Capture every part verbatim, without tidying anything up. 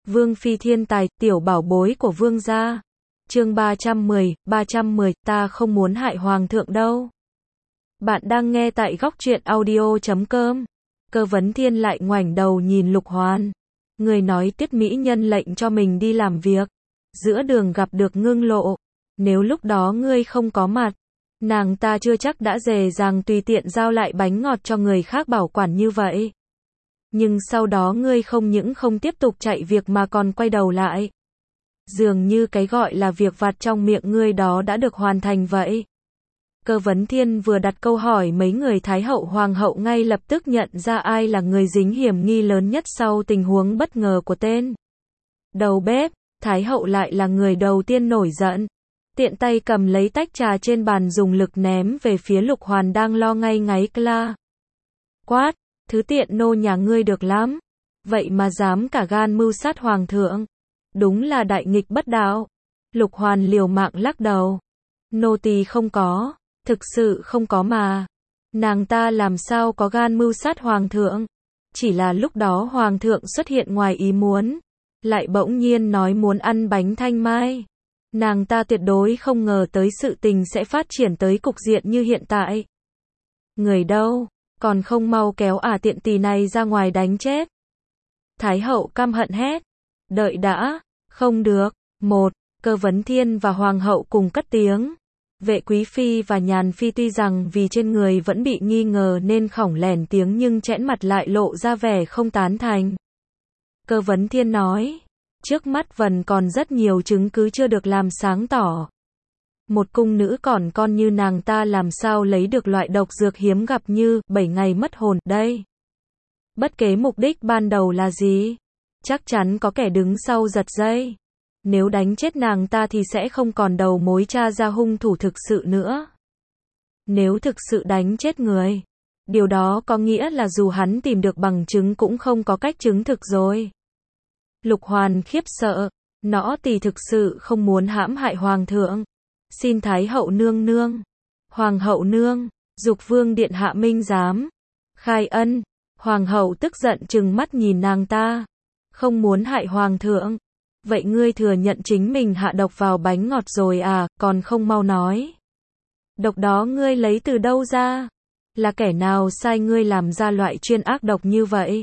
Vương phi thiên tài, tiểu bảo bối của vương gia. Chương ba trăm mười, ba trăm mười, ta không muốn hại hoàng thượng đâu. Bạn đang nghe tại góc truyện audio chấm com. Cơ Vấn Thiên lại ngoảnh đầu nhìn Lục Hoan. Người nói Tiết mỹ nhân lệnh cho mình đi làm việc. Giữa đường gặp được Ngưng Lộ. Nếu lúc đó ngươi không có mặt, nàng ta chưa chắc đã dè dàng tùy tiện giao lại bánh ngọt cho người khác bảo quản như vậy. Nhưng sau đó ngươi không những không tiếp tục chạy việc mà còn quay đầu lại. Dường như cái gọi là việc vặt trong miệng ngươi đó đã được hoàn thành vậy. Cơ Vấn Thiên vừa đặt câu hỏi, mấy người Thái hậu Hoàng hậu ngay lập tức nhận ra ai là người dính hiểm nghi lớn nhất sau tình huống bất ngờ của tên đầu bếp. Thái hậu lại là người đầu tiên nổi giận. Tiện tay cầm lấy tách trà trên bàn dùng lực ném về phía Lục Hoàn đang lo ngay ngáy la. Quát, thứ tiện nô nhà ngươi được lắm. Vậy mà dám cả gan mưu sát hoàng thượng. Đúng là đại nghịch bất đạo. Lục Hoàn liều mạng lắc đầu. Nô tỳ không có, thực sự không có mà. Nàng ta làm sao có gan mưu sát hoàng thượng. Chỉ là lúc đó hoàng thượng xuất hiện ngoài ý muốn. Lại bỗng nhiên nói muốn ăn bánh thanh mai. Nàng ta tuyệt đối không ngờ tới sự tình sẽ phát triển tới cục diện như hiện tại. Người đâu, còn không mau kéo ả tiện tỳ này ra ngoài đánh chết. Thái hậu căm hận hét. Đợi đã, không được. Một, Cơ Vấn Thiên và hoàng hậu cùng cất tiếng. Vệ quý phi và nhàn phi tuy rằng vì trên người vẫn bị nghi ngờ nên khỏng lẻn tiếng nhưng chẽn mặt lại lộ ra vẻ không tán thành. Cơ Vấn Thiên nói, trước mắt vẫn còn rất nhiều chứng cứ chưa được làm sáng tỏ. Một cung nữ còn con như nàng ta làm sao lấy được loại độc dược hiếm gặp như bảy ngày mất hồn đây. Bất kể mục đích ban đầu là gì, chắc chắn có kẻ đứng sau giật dây. Nếu đánh chết nàng ta thì sẽ không còn đầu mối tra ra hung thủ thực sự nữa. Nếu thực sự đánh chết người, điều đó có nghĩa là dù hắn tìm được bằng chứng cũng không có cách chứng thực rồi. Lục Hoàn khiếp sợ, nõ tỳ thực sự không muốn hãm hại hoàng thượng. Xin Thái hậu nương nương, hoàng hậu nương, Dục Vương điện hạ minh giám, khai ân. Hoàng hậu tức giận trừng mắt nhìn nàng ta. Không muốn hại hoàng thượng. Vậy ngươi thừa nhận chính mình hạ độc vào bánh ngọt rồi à, còn không mau nói. Độc đó ngươi lấy từ đâu ra? Là kẻ nào sai ngươi làm ra loại chuyên ác độc như vậy?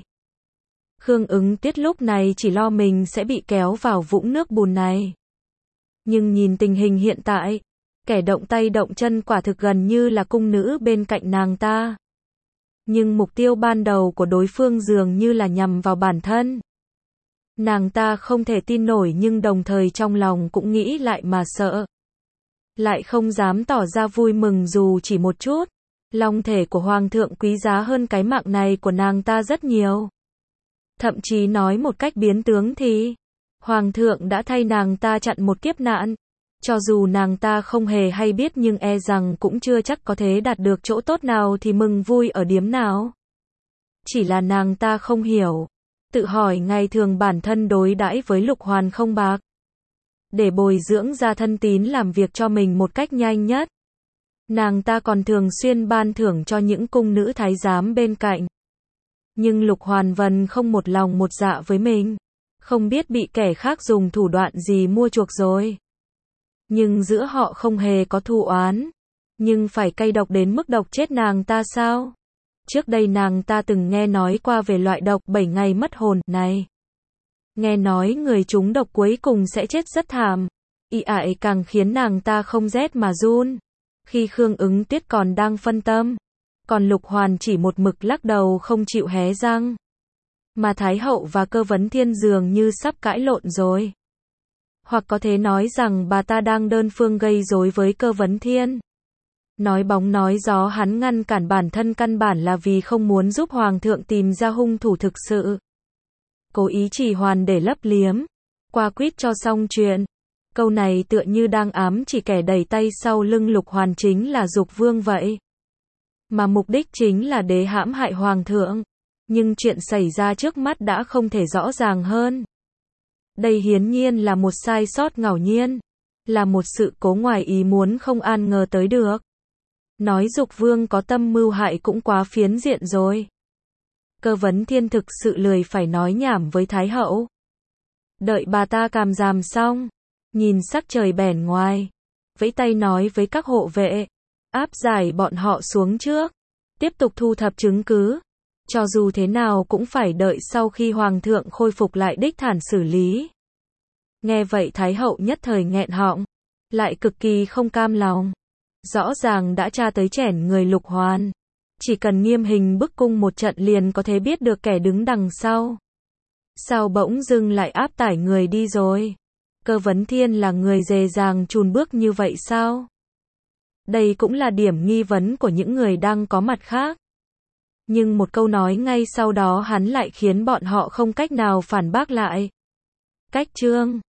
Khương Ứng Tiết lúc này chỉ lo mình sẽ bị kéo vào vũng nước bùn này. Nhưng nhìn tình hình hiện tại, kẻ động tay động chân quả thực gần như là cung nữ bên cạnh nàng ta. Nhưng mục tiêu ban đầu của đối phương dường như là nhằm vào bản thân. Nàng ta không thể tin nổi nhưng đồng thời trong lòng cũng nghĩ lại mà sợ. Lại không dám tỏ ra vui mừng dù chỉ một chút. Long thể của hoàng thượng quý giá hơn cái mạng này của nàng ta rất nhiều. Thậm chí nói một cách biến tướng thì hoàng thượng đã thay nàng ta chặn một kiếp nạn. Cho dù nàng ta không hề hay biết nhưng e rằng cũng chưa chắc có thể đạt được chỗ tốt nào thì mừng vui ở điếm nào. Chỉ là nàng ta không hiểu. Tự hỏi ngày thường bản thân đối đãi với Lục Hoàn không bạc. Để bồi dưỡng ra thân tín làm việc cho mình một cách nhanh nhất. Nàng ta còn thường xuyên ban thưởng cho những cung nữ thái giám bên cạnh. Nhưng Lục Hoàn vẫn không một lòng một dạ với mình. Không biết bị kẻ khác dùng thủ đoạn gì mua chuộc rồi. Nhưng giữa họ không hề có thù oán. Nhưng phải cay độc đến mức độc chết nàng ta sao? Trước đây nàng ta từng nghe nói qua về loại độc bảy ngày mất hồn này. Nghe nói người trúng độc cuối cùng sẽ chết rất thảm. Y ại càng khiến nàng ta không rét mà run. Khi Khương Ứng Tiết còn đang phân tâm. Còn Lục Hoàn chỉ một mực lắc đầu không chịu hé răng. Mà Thái hậu và Cơ Vấn Thiên dường như sắp cãi lộn rồi. Hoặc có thể nói rằng bà ta đang đơn phương gây rối với Cơ Vấn Thiên. Nói bóng nói gió hắn ngăn cản bản thân căn bản là vì không muốn giúp hoàng thượng tìm ra hung thủ thực sự. Cố ý trì hoãn để lấp liếm. Qua quýt cho xong chuyện. Câu này tựa như đang ám chỉ kẻ đẩy tay sau lưng Lục Hoàn chính là Dục Vương vậy. Mà mục đích chính là để hãm hại hoàng thượng. Nhưng chuyện xảy ra trước mắt đã không thể rõ ràng hơn. Đây hiển nhiên là một sai sót ngẫu nhiên. Là một sự cố ngoài ý muốn không an ngờ tới được. Nói Dục Vương có tâm mưu hại cũng quá phiến diện rồi. Cơ Vấn Thiên thực sự lười phải nói nhảm với Thái hậu. Đợi bà ta càm ràm xong, nhìn sắc trời bẻn ngoài, vẫy tay nói với các hộ vệ, áp giải bọn họ xuống trước, tiếp tục thu thập chứng cứ, cho dù thế nào cũng phải đợi sau khi hoàng thượng khôi phục lại đích thản xử lý. Nghe vậy Thái hậu nhất thời nghẹn họng, lại cực kỳ không cam lòng. Rõ ràng đã tra tới chẻn người Lục Hoàn, chỉ cần nghiêm hình bức cung một trận liền có thể biết được kẻ đứng đằng sau. Sao bỗng dưng lại áp tải người đi rồi? Cơ Vấn Thiên là người dè dàng chùn bước như vậy sao? Đây cũng là điểm nghi vấn của những người đang có mặt khác. Nhưng một câu nói ngay sau đó hắn lại khiến bọn họ không cách nào phản bác lại. Cách chương